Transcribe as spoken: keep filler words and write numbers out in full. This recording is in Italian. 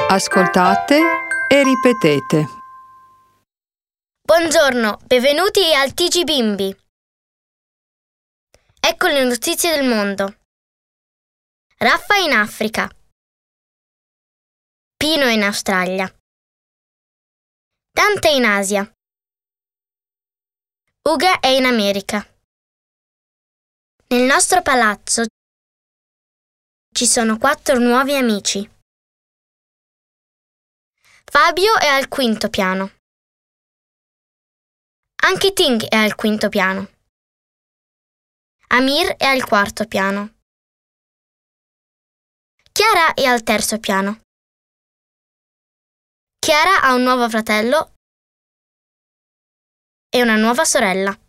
Ascoltate e ripetete. Buongiorno, benvenuti al T G Bimbi. Ecco le notizie del mondo. Raffa in Africa. Pino in Australia. Dante in Asia. Uga è in America. Nel nostro palazzo ci sono quattro nuovi amici. Fabio è al quinto piano. Anche Ting è al quinto piano. Amir è al quarto piano. Chiara è al terzo piano. Chiara ha un nuovo fratello e una nuova sorella.